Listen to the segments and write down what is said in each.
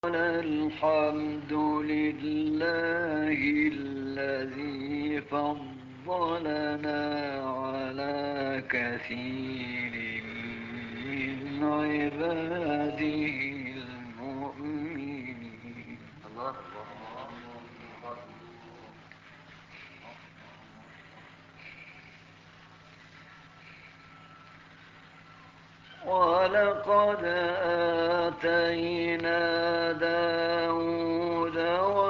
الحمد لله الذي فضلنا على كثير من عباده المؤمنين. ولقد آتينا داود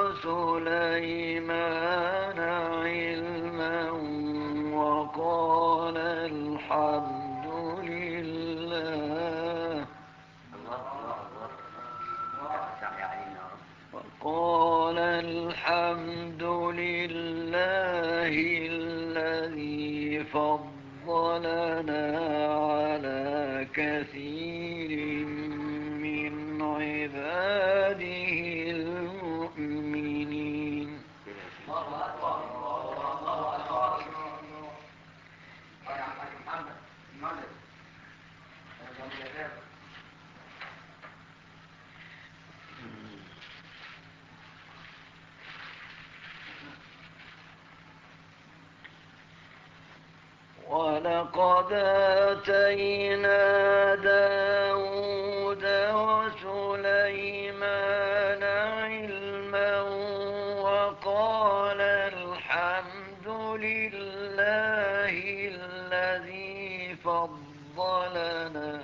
وسليمان علما وقال الحمد لله الذي فضلنا على كثير من عباده المؤمنين. ولقد آتينا داود وسليمان علما وقال الحمد لله الذي فضلنا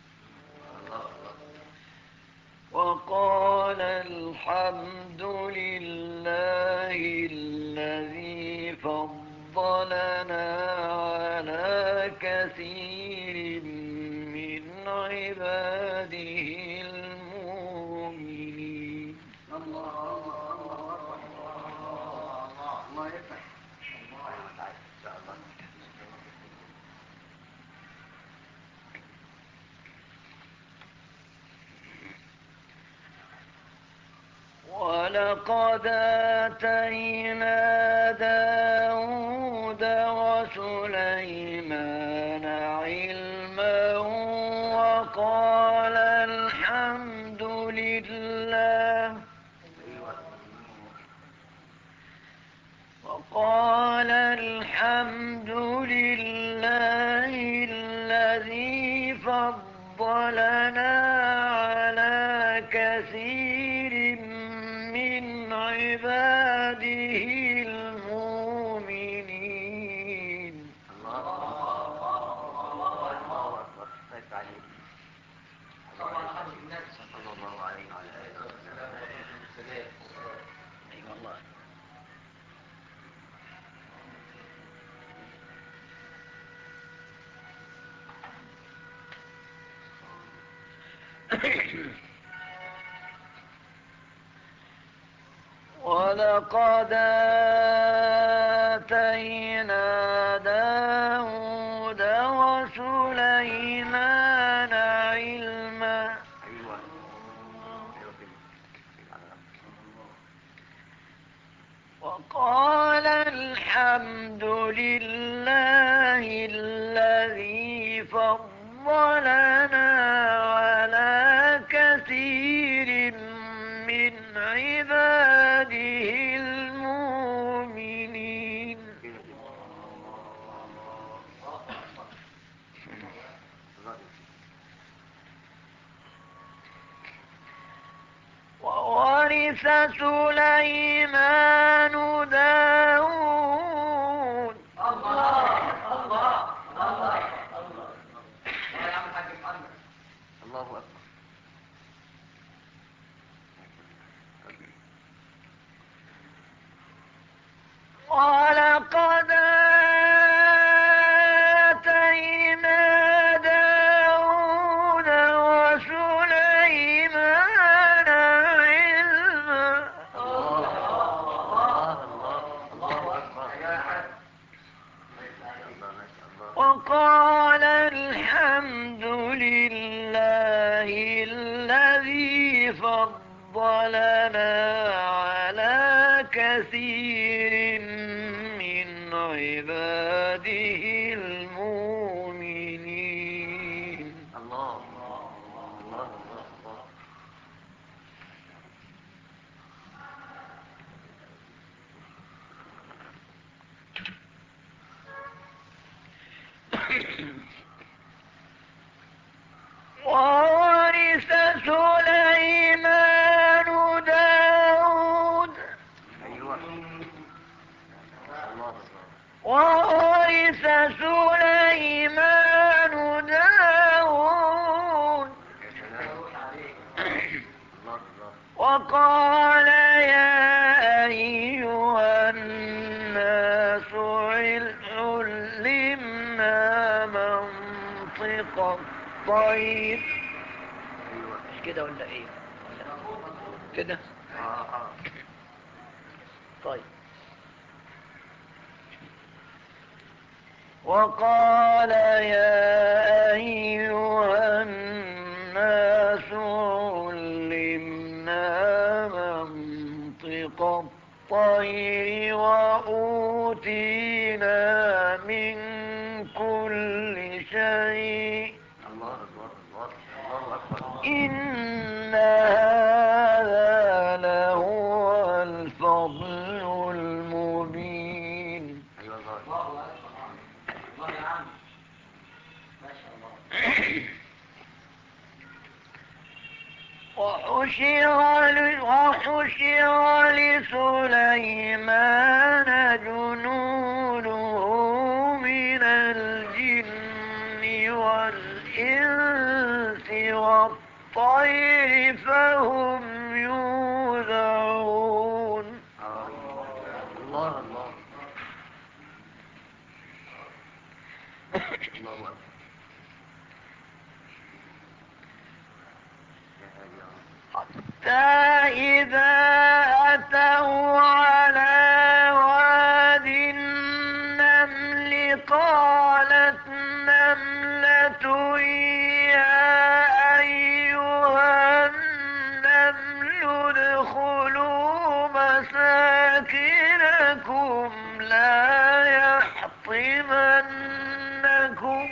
على كثير من عباده المؤمنين. ولقد آتينا داود وسليمان علما وقال الحمد لله الذي فضلنا على كثير من عباده المؤمنين. ولقد آتينا داود وسليمان علما وقال الحمد لله الذي فضلنا على كثير من عباده المؤمنين. وورث سليمان داود ولقد آتينا داود وسليمان علما وقال الحمد لله الذي فضلنا على كثير من عباده المؤمنين. وقال يا أيها الناس علمنا منطق الطير. مش كده ولا ايه؟ كده. طيب. وقال يا أيها الناس علمنا منطق الطير وأوتينا من كل شيء إن هذا لهو الفضل المبين. وحشر لسليمان جنوده من الجن والإنس والطير فهم يوزعون. الله الله. حتى إذا أتوا على واد النمل قالت نملة يا أيها النمل ادخلوا مساكنكم لا يحطمنكم.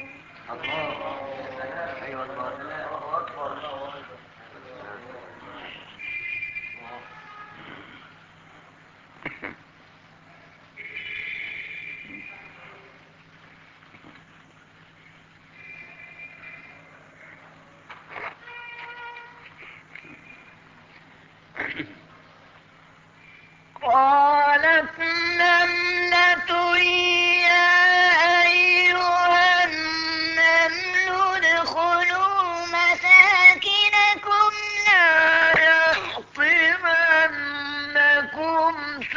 قالت نملة يا أيها النمل ادخلوا مساكنكم لا يحطمنكم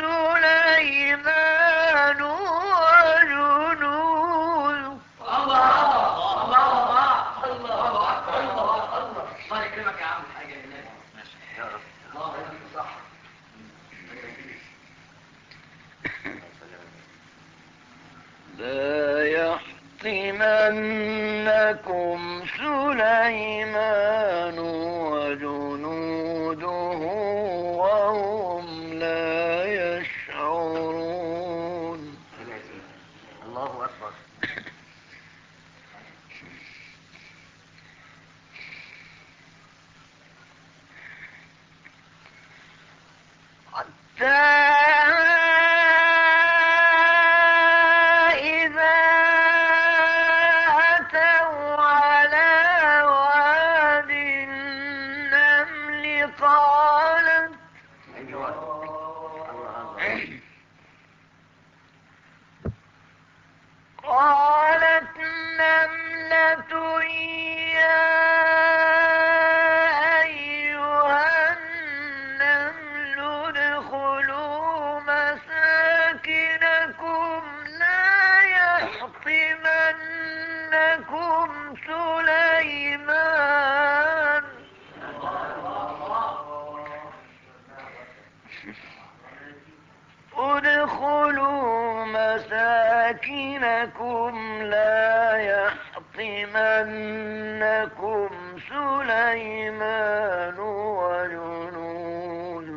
سليمان وجنوده. الله يكرمك يا عم حاجة لله. يا رب. الله يكرمك صح. لا يحطمنكم سليمان وجنوده وهم لا يشعرون. الله أكبر. حتى إذا أتوا على واد النمل قالت نملة يا أيها النمل ادخلوا مساكنكم لا يحطمنكم سليمان. ادخلوا مساكنكم لا يحطمنكم سليمان وجنوده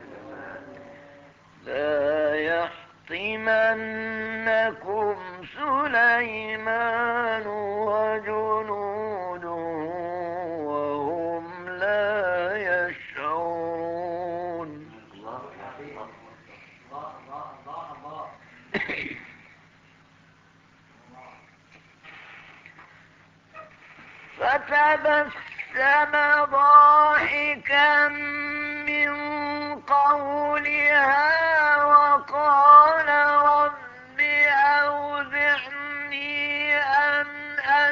لا يحطمنكم سليمان وجنوده وهم لا يشعرون. فتبسم ضاحكا من قولها وقال رب أوزعني أن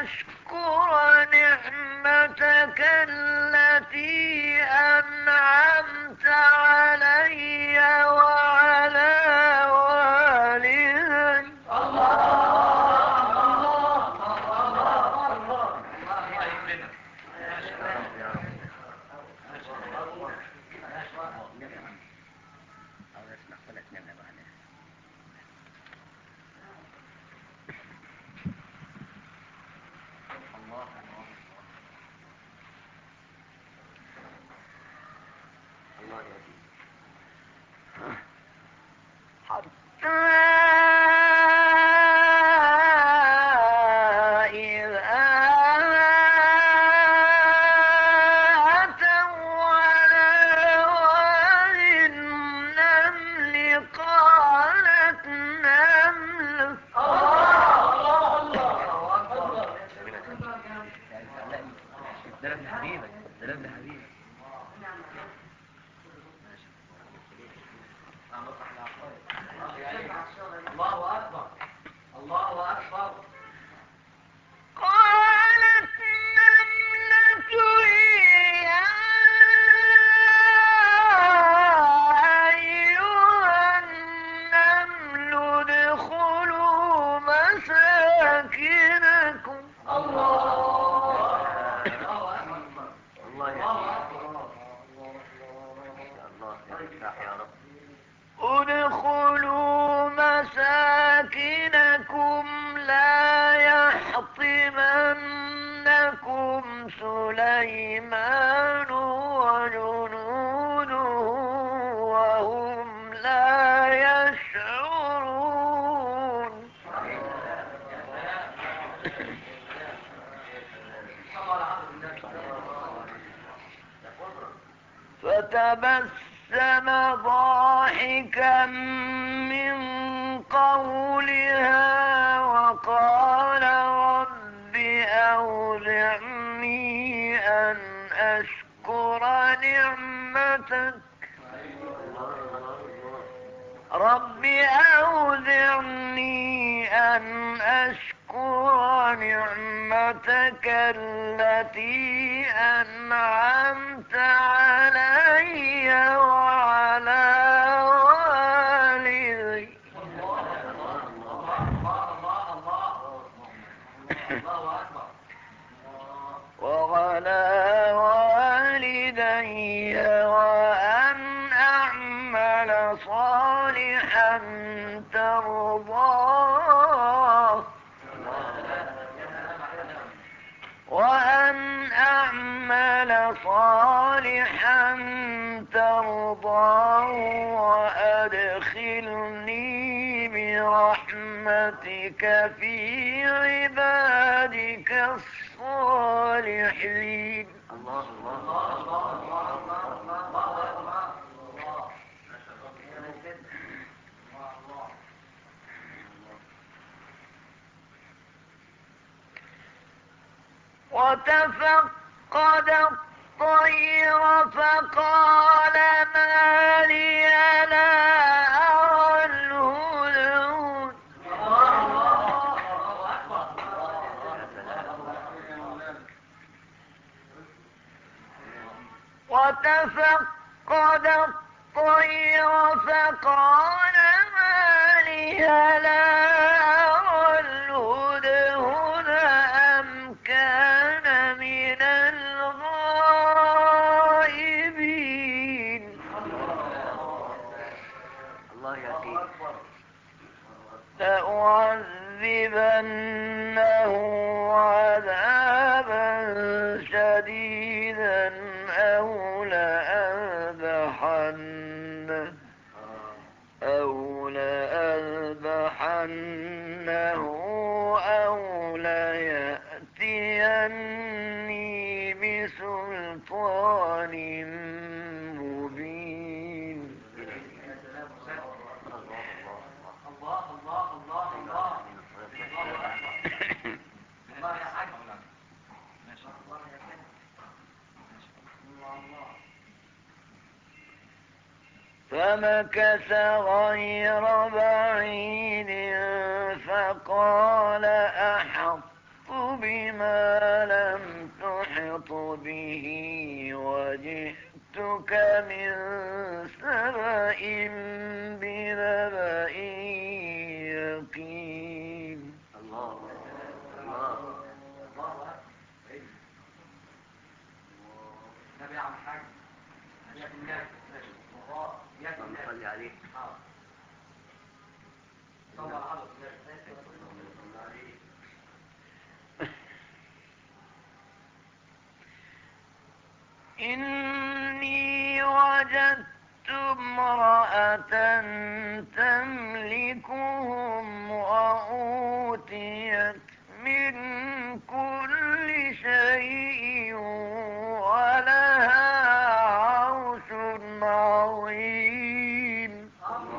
أشكر نعمتك التي أنعمت الله أكبر الله أكبر. قالت نملة يا أيها النمل ادخلوا مساكنكم. ادخلوا مساكنكم لا يحطمنكم سليمان وجنوده وهم لا يشعرون. فتبسم ضاحكا من قولها وقال رب أوزعني أن أشكر نعمتك التي أنعمت علي وعلى والدي وأن أعمل صالحا ترضاه وأدخلني برحمتك في عبادك الصالحين. وتفقد الطير فقال ما لي لا أرى الهدهد. وتفقد الطير فقال ما لي لا أرى الهدهد أم كان من الغائبين. لأعذبنه عذابا شديدا أو لأذبحنه أو ليأتيني بسلطان مبين. فمكث غير بعيد فقال أحطت بما لم تحط به وجئتك من سبأ بنبأ يقين. إني وجدت امرأة تملكهم وأوتيت من كل شيء ولها عرش عظيم.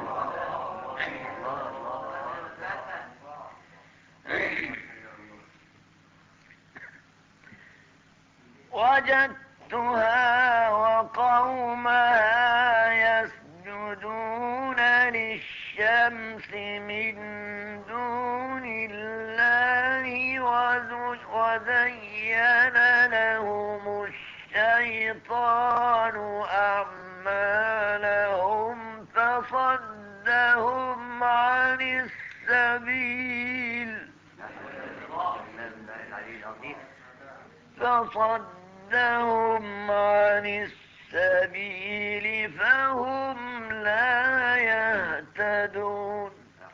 وجدتها وقومها يسجدون للشمس من دون الله وزين لهم الشيطان أعمالهم فصدهم عن السبيل فهم لا يهتدون.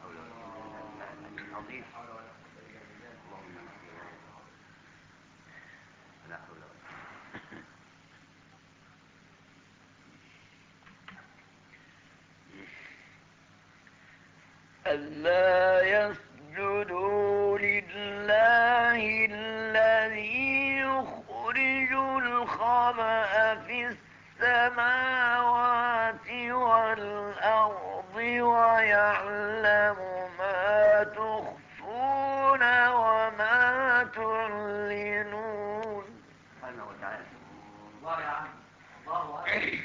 ألا يسجدوا لله الذي يخرج الخبأ في السماوات والأرض ويعلم ما تخفون وما تعلنون. سبحانه وتعالى. الله يا عم. الله أكبر.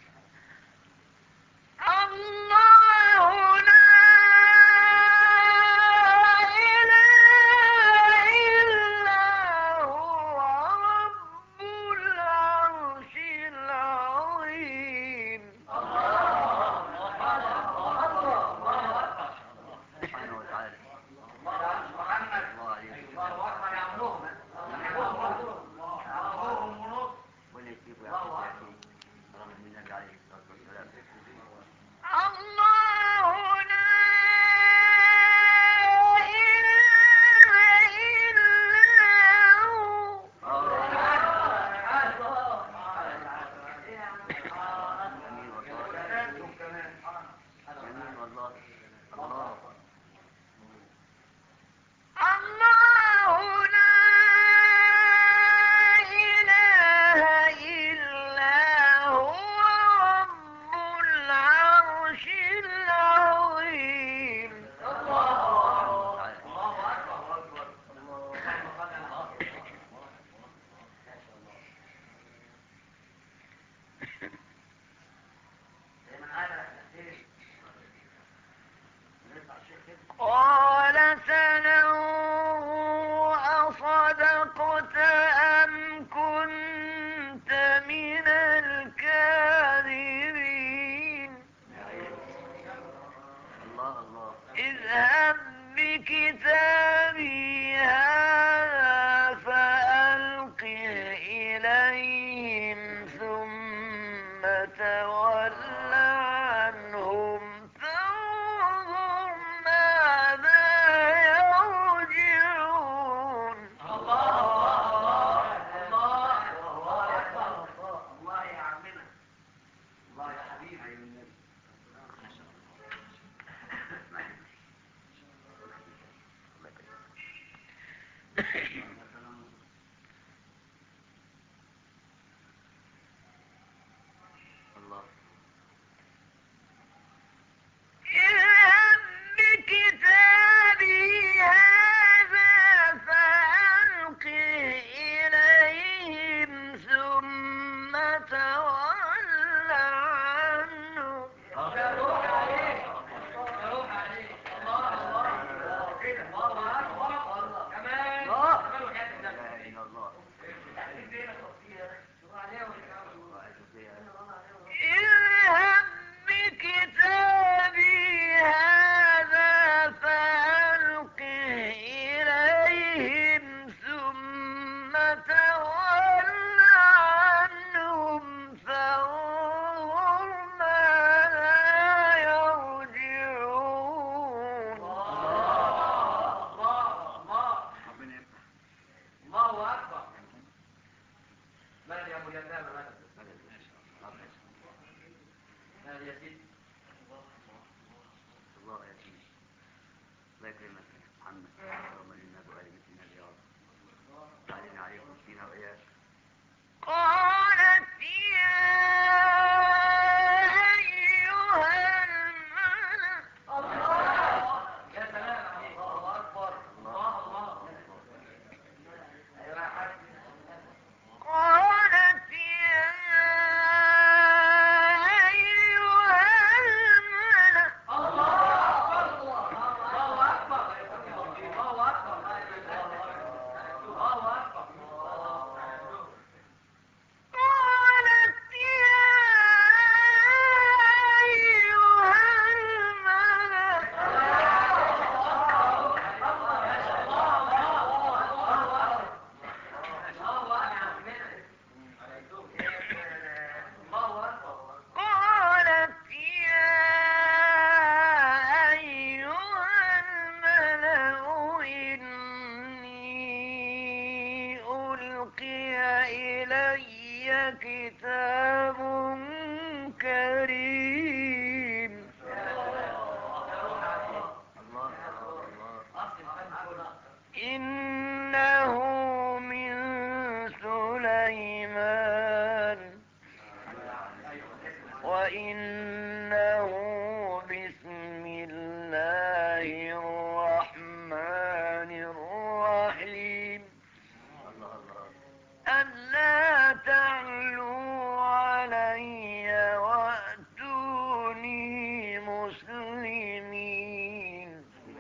الله لا إله إلا هو رب العرش العظيم. سبحانه وتعالى. محمد. الله عليك. الله أكبر يا عمهم. ولا يسيبوا يا أخي. اللهم النبي عليه الصلاة والسلام. الله لا إله إلا هو. جميل والله. الله. الله لا إله إلا هو رب العرش العظيم. قال سننظر أصدقت أم كنت من الكاذبين. الله الله. اذهب بكتابي هذا فألقه إليهم ثم تول عنهم فانظر ماذا يرجعون. الله يا عمنا. الله يا حبيبي. الله. اذهب بكتابي هذا فألقه إليهم ثم تول عنهم الله يا سيدي. الله يكرمك محمد، اللهم اجعلنا دعاء مثلنا يا رب. علينا عليكم فينا وإياك. قالت يا أيها الملأ يا سلام عليك. الله أكبر. الله الله. أيوة يا حاج. قالت يا أيها الملأ الله أكبر. الله أكبر. الله أكبر. الله أكبر. قالت يا أيها الملأ قالت يا أيها الملأ إني ألقي إلي كتاب كريم إنه من سليمان وإنه بسم الله الرحمن الرحيم ألا تعلوا علي وأتوني مسلمين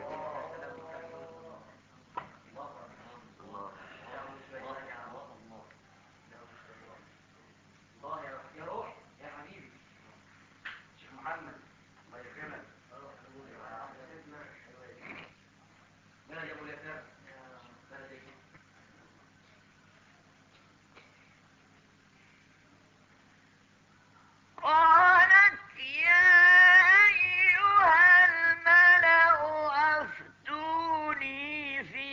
الله يا روح يا حبيبي شيخ محمد. الله يكرمك. بلد يا ابو اليسار. بلد يا قالت يا أيها الملأ أفتوني في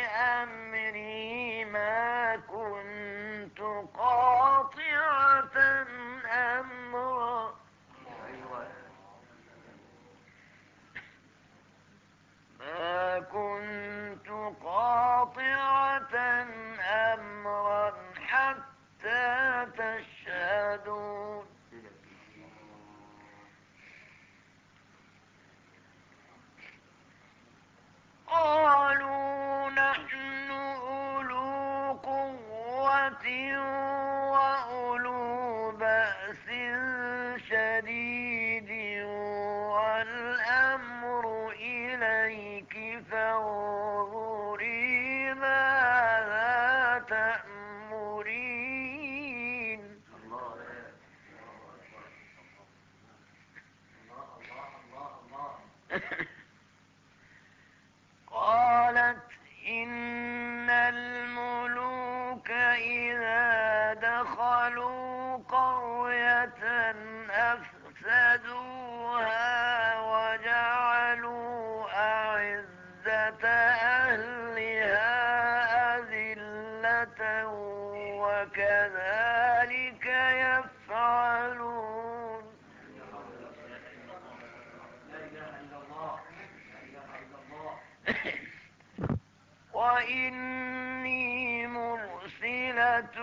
أمري ما كنت قاطعة أمرا ما كنت قاطعة أمرا حتى تشهدون قالوا نحن أولو قوة وأولو بأس شديد والأمر إليك فانظري ماذا تأمرين قالت إن الملوك إذا دخلوا قرية أفسدوها وجعلوا أعزة أهلها أذلة وكذلك يفعلون لا اله الا الله. لا اله الا الله. وإني مرسلة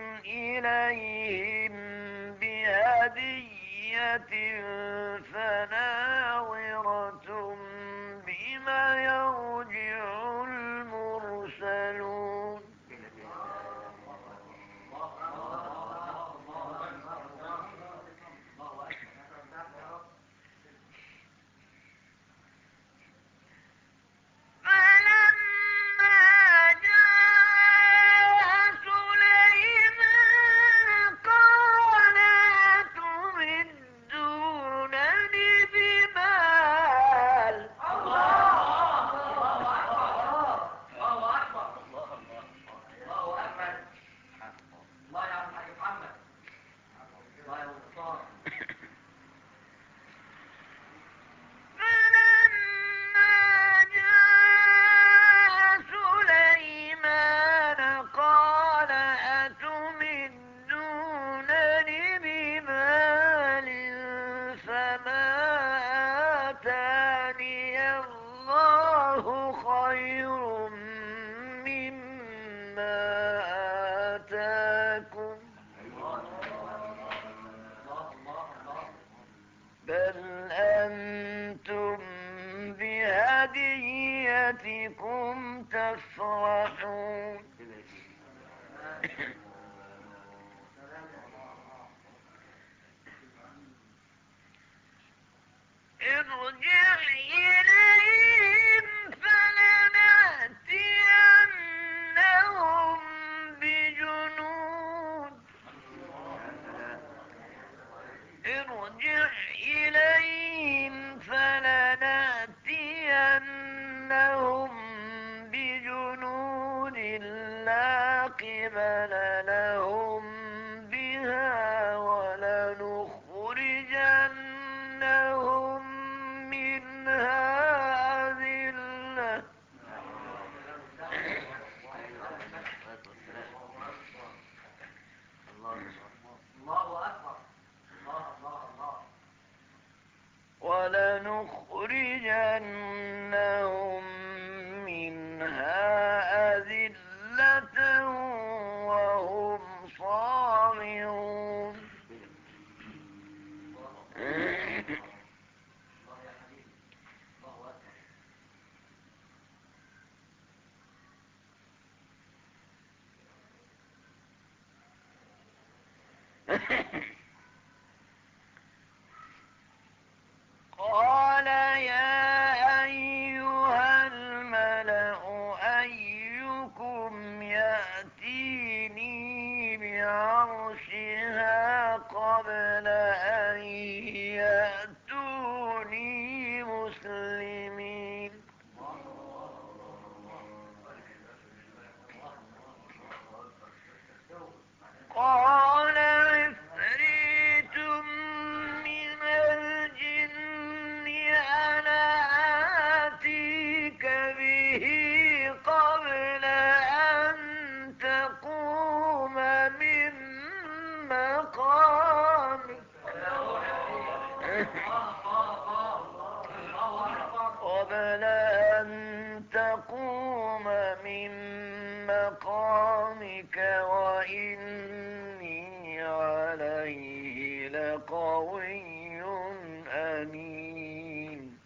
إليهم بهدية فناظرة بما يرجع المرسلون فلما جاء سليمان قال أتمدونني فما آتاني الله خير مما آتاكم بل أنتم بهديتكم تفرحون. ارجع إليهم فلنأتينهم بجنود ارجع إليهم فلنأتينهم بجنود لا قبل لهم بها ولنخرجنهم منها أذلة ولنخرجنهم منها أذلة وهم صاغرون. قال يا أيها الملأ أيكم يأتيني بعرشها قبل أن يأتوني مسلمين. قال عفريت من الجن أنا آتيك به قبل أن تقوم من مقامك قبل أن تقوم من مقامك وإني عليه لقوي أمين.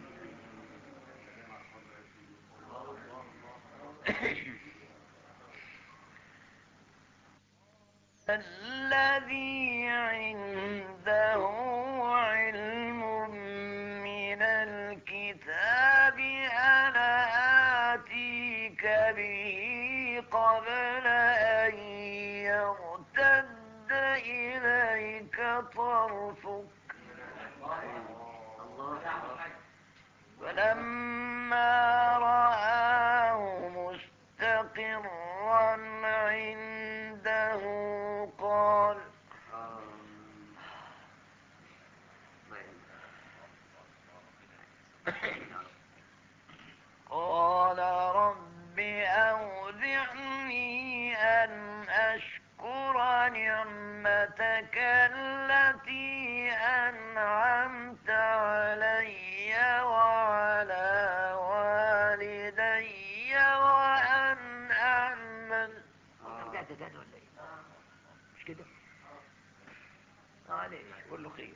الذي عنده علم من الكتاب أنا آتيك به قبل أن يرتد إليك طرفك فلما رآه مستقرا عنده قال رب أوزعني أن أشكر نعمتك التي أنعمت علي وعلى والدي وأن أعمل. رجعت تاني ولا إيه؟ مش كده؟ معلش كله خير.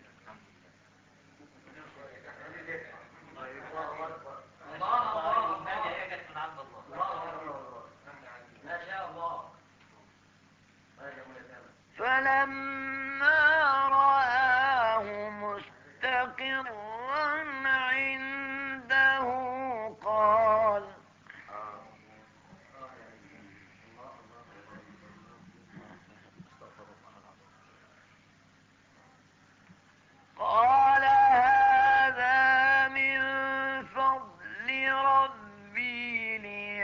فلما رآه مستقرا عنده قال هذا من فضل ربي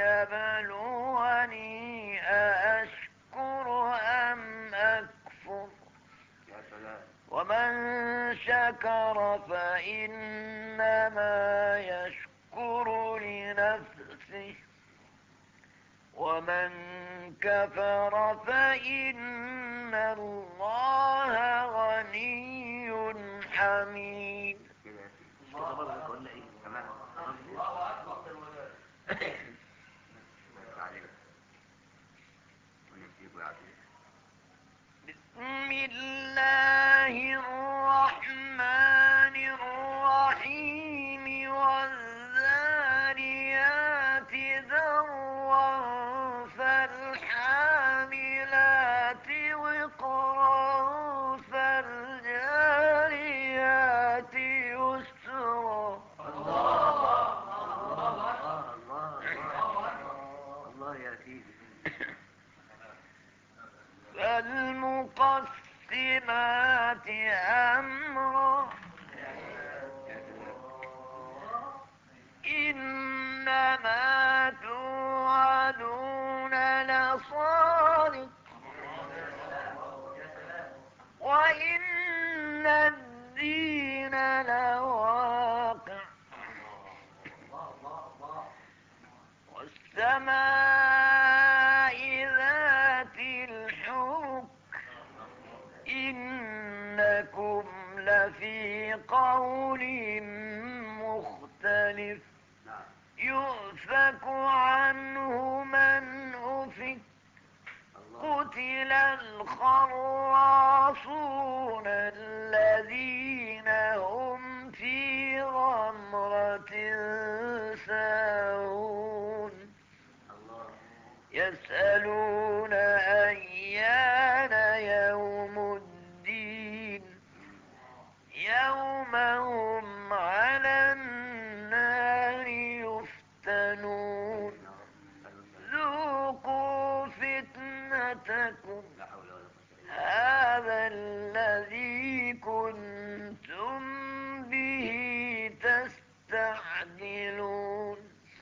ليبلوني أأشكر أم أكفر ومن شكر فإنما يشكر لنفسه ومن كفر فإن الله غني حميد. كده يا سيدي. مش كده برضه قلنا ايه كمان؟ الله أكبر بالولاد. بس عليك ونسيب ويعطيك. بسم الله الرحمن الرحيم. والذاريات ذروا فالحاملات وقرا فالجاريات يسرا. الله يا سيدي. فالمقسمات أمرا. إنما توعدون لصادق وإن الدين لواقع. والسماء ذات الحبك إنكم لفي قول مختلف. يؤفك عنه من أفك. قتل الخراصون الذين هم في غمرة ساهون. يسألون أيان يوم الدين يوم هم على النار يفتنون. ذوقوا فتنتكم هذا الذي كنتم به تستعجلون.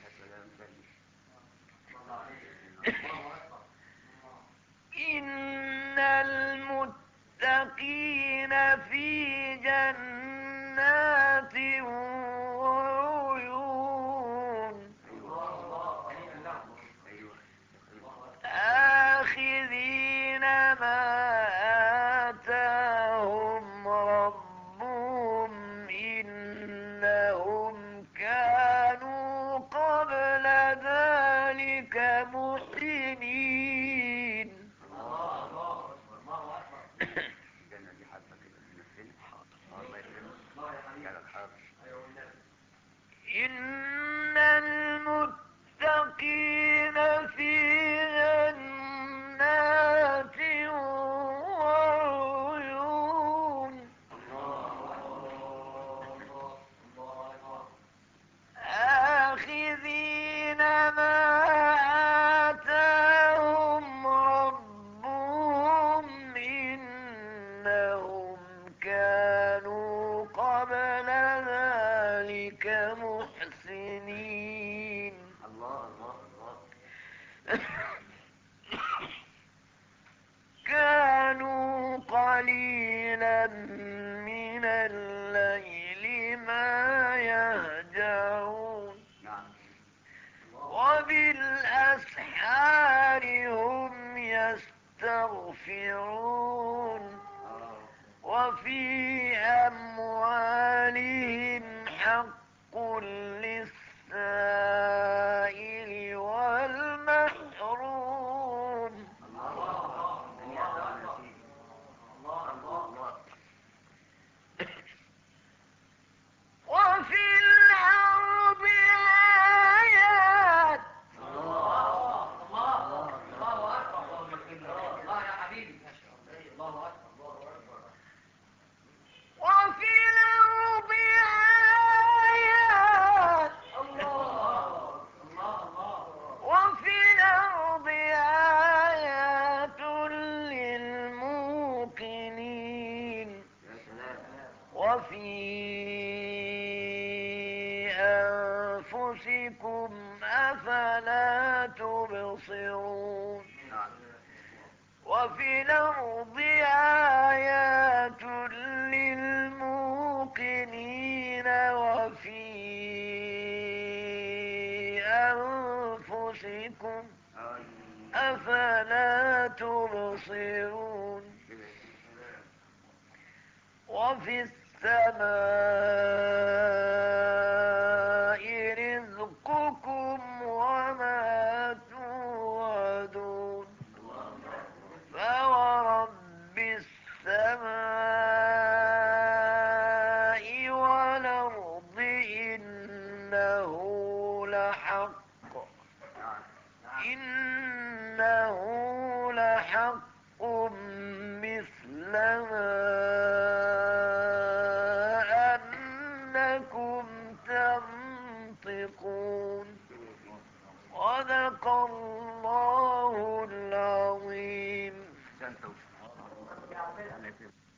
إن المتقين في جنات وعيون آخذين ما آتاهم ربهم إنهم كانوا قبل ذلك محسنين. الجنة دي حبة كده تنزلها. الله يكرمك. يا الحاضر. إن المتقين في جنات وعيون آخذين ما آتاهم ربهم إنهم كانوا قبل ذلك محسنين. كانوا قليلا من الليل ما يهجعون وبالأسحار هم يستغفرون. وفي أموالهم حق للسائل والمحروم. وفي الأرض آيات. وفي الأرض آيات. وفي الأرض آيات للموقنين. وفي أنفسكم أفلا تبصرون. وفي الأرض آيات للموقنين وفي أنفسكم أفلا تبصرون. وفي السماء رزقكم وما توعدون فورب السماء والأرض إنه لحق مثل ما أنكم تنطقون صدق الله العظيم.